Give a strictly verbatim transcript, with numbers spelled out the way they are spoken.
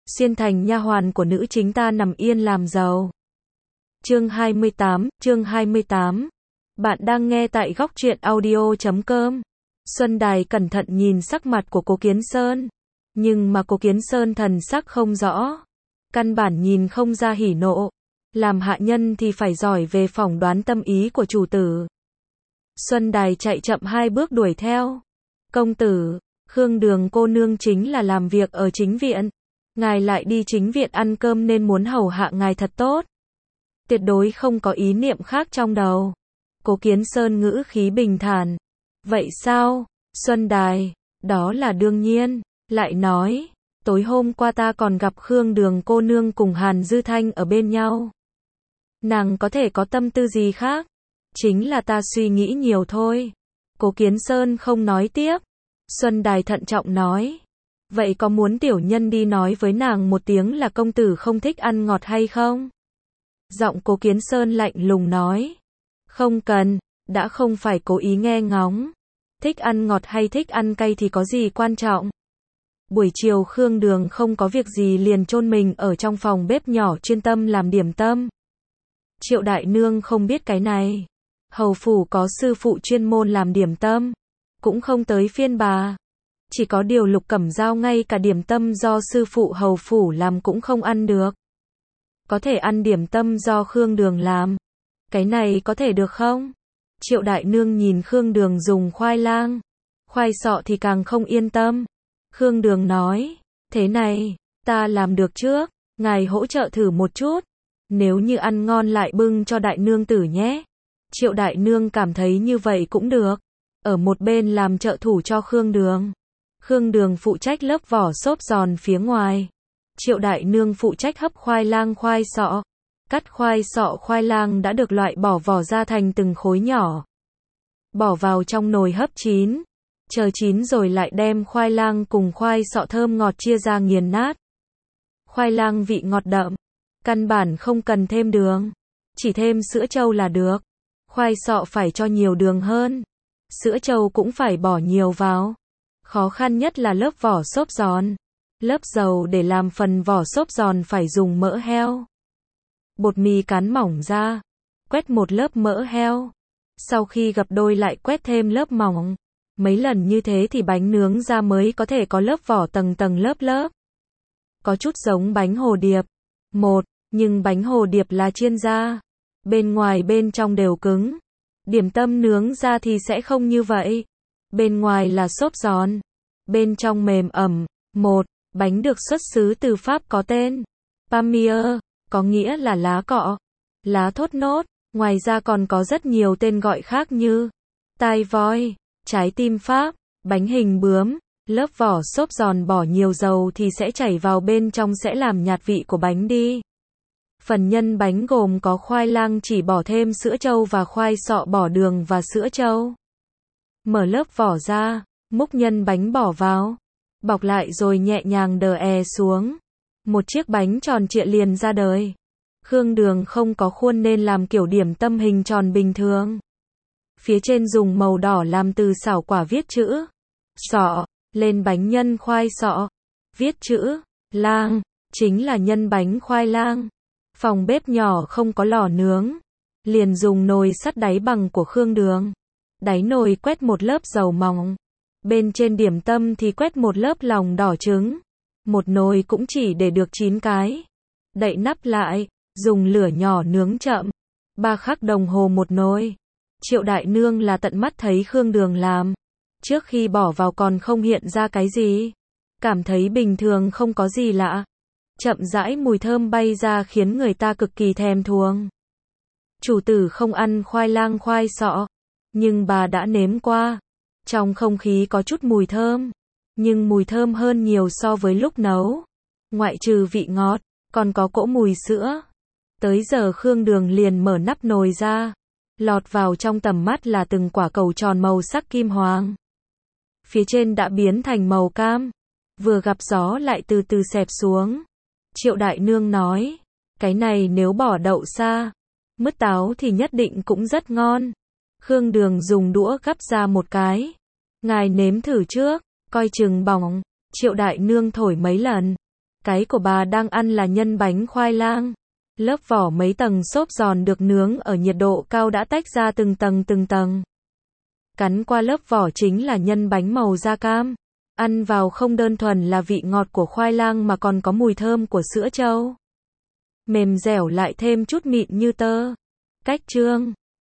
xuyên thành nha hoàn của nữ chính ta nằm yên làm giàu. Chương hai mươi tám, chương hai mươi tám. Bạn đang nghe tại góc truyện audio chấm com. Xuân Đài cẩn thận nhìn sắc mặt của Cố Kiến Sơn, nhưng mà Cố Kiến Sơn thần sắc không rõ, căn bản nhìn không ra hỉ nộ. Làm hạ nhân thì phải giỏi về phỏng đoán tâm ý của chủ tử. Xuân Đài chạy chậm hai bước đuổi theo. Công tử, Khương Đường cô nương chính là làm việc ở chính viện. Ngài lại đi chính viện ăn cơm nên muốn hầu hạ ngài thật tốt. Tuyệt đối không có ý niệm khác trong đầu. Cố Kiến Sơn ngữ khí bình thản. Vậy sao? Xuân Đài, đó là đương nhiên. Lại nói, tối hôm qua ta còn gặp Khương Đường cô nương cùng Hàn Dư Thanh ở bên nhau. Nàng có thể có tâm tư gì khác? Chính là ta suy nghĩ nhiều thôi. Cố Kiến Sơn không nói tiếp. Xuân Đài thận trọng nói. Vậy có muốn tiểu nhân đi nói với nàng một tiếng là công tử không thích ăn ngọt hay không? Giọng Cố Kiến Sơn lạnh lùng nói. Không cần, đã không phải cố ý nghe ngóng. Thích ăn ngọt hay thích ăn cay thì có gì quan trọng. Buổi chiều Khương Đường không có việc gì liền chôn mình ở trong phòng bếp nhỏ chuyên tâm làm điểm tâm. Triệu đại nương không biết cái này. Hầu phủ có sư phụ chuyên môn làm điểm tâm, cũng không tới phiên bà. Chỉ có điều Lục Cẩm Dao ngay cả điểm tâm do sư phụ hầu phủ làm cũng không ăn được. Có thể ăn điểm tâm do Khương Đường làm. Cái này có thể được không? Triệu đại nương nhìn Khương Đường dùng khoai lang, khoai sọ thì càng không yên tâm. Khương Đường nói, thế này, ta làm được trước, ngài hỗ trợ thử một chút. Nếu như ăn ngon lại bưng cho đại nương tử nhé. Triệu đại nương cảm thấy như vậy cũng được. Ở một bên làm trợ thủ cho Khương Đường. Khương Đường phụ trách lớp vỏ xốp giòn phía ngoài. Triệu đại nương phụ trách hấp khoai lang khoai sọ. Cắt khoai sọ khoai lang đã được loại bỏ vỏ ra thành từng khối nhỏ. Bỏ vào trong nồi hấp chín. Chờ chín rồi lại đem khoai lang cùng khoai sọ thơm ngọt chia ra nghiền nát. Khoai lang vị ngọt đậm. Căn bản không cần thêm đường. Chỉ thêm sữa trâu là được. Khoai sọ phải cho nhiều đường hơn. Sữa trâu cũng phải bỏ nhiều vào. Khó khăn nhất là lớp vỏ xốp giòn. Lớp dầu để làm phần vỏ xốp giòn phải dùng mỡ heo. Bột mì cán mỏng ra. Quét một lớp mỡ heo. Sau khi gập đôi lại quét thêm lớp mỏng. Mấy lần như thế thì bánh nướng ra mới có thể có lớp vỏ tầng tầng lớp lớp. Có chút giống bánh hồ điệp. Một, nhưng bánh hồ điệp là chiên ra. Bên ngoài bên trong đều cứng. Điểm tâm nướng ra thì sẽ không như vậy. Bên ngoài là xốp giòn. Bên trong mềm ẩm. Một, bánh được xuất xứ từ Pháp có tên Pamier, có nghĩa là lá cọ, lá thốt nốt. Ngoài ra còn có rất nhiều tên gọi khác như tai voi, trái tim Pháp, bánh hình bướm. Lớp vỏ xốp giòn bỏ nhiều dầu thì sẽ chảy vào bên trong sẽ làm nhạt vị của bánh đi. Phần nhân bánh gồm có khoai lang chỉ bỏ thêm sữa trâu và khoai sọ bỏ đường và sữa trâu. Mở lớp vỏ ra, múc nhân bánh bỏ vào, bọc lại rồi nhẹ nhàng đờ è xuống. Một chiếc bánh tròn trịa liền ra đời. Khương Đường không có khuôn nên làm kiểu điểm tâm hình tròn bình thường. Phía trên dùng màu đỏ làm từ xảo quả viết chữ sọ, lên bánh nhân khoai sọ, viết chữ lang, chính là nhân bánh khoai lang. Phòng bếp nhỏ không có lò nướng, liền dùng nồi sắt đáy bằng của Khương Đường. Đáy nồi quét một lớp dầu mỏng, bên trên điểm tâm thì quét một lớp lòng đỏ trứng. Một nồi cũng chỉ để được chín cái. Đậy nắp lại, dùng lửa nhỏ nướng chậm. Ba khắc đồng hồ một nồi. Triệu đại nương là tận mắt thấy Khương Đường làm. Trước khi bỏ vào còn không hiện ra cái gì. Cảm thấy bình thường không có gì lạ. Chậm rãi mùi thơm bay ra khiến người ta cực kỳ thèm thuồng. Chủ tử không ăn khoai lang khoai sọ, nhưng bà đã nếm qua. Trong không khí có chút mùi thơm, nhưng mùi thơm hơn nhiều so với lúc nấu. Ngoại trừ vị ngọt, còn có cỗ mùi sữa. Tới giờ Khương Đường liền mở nắp nồi ra. Lọt vào trong tầm mắt là từng quả cầu tròn màu sắc kim hoàng. Phía trên đã biến thành màu cam. Vừa gặp gió lại từ từ xẹp xuống. Triệu đại nương nói, cái này nếu bỏ đậu xa, mứt táo thì nhất định cũng rất ngon. Khương Đường dùng đũa gắp ra một cái. Ngài nếm thử trước, coi chừng bỏng. Triệu đại nương thổi mấy lần. Cái của bà đang ăn là nhân bánh khoai lang. Lớp vỏ mấy tầng xốp giòn được nướng ở nhiệt độ cao đã tách ra từng tầng từng tầng. Cắn qua lớp vỏ chính là nhân bánh màu da cam. Ăn vào không đơn thuần là vị ngọt của khoai lang mà còn có mùi thơm của sữa trâu. Mềm dẻo lại thêm chút mịn như tơ. Cách trương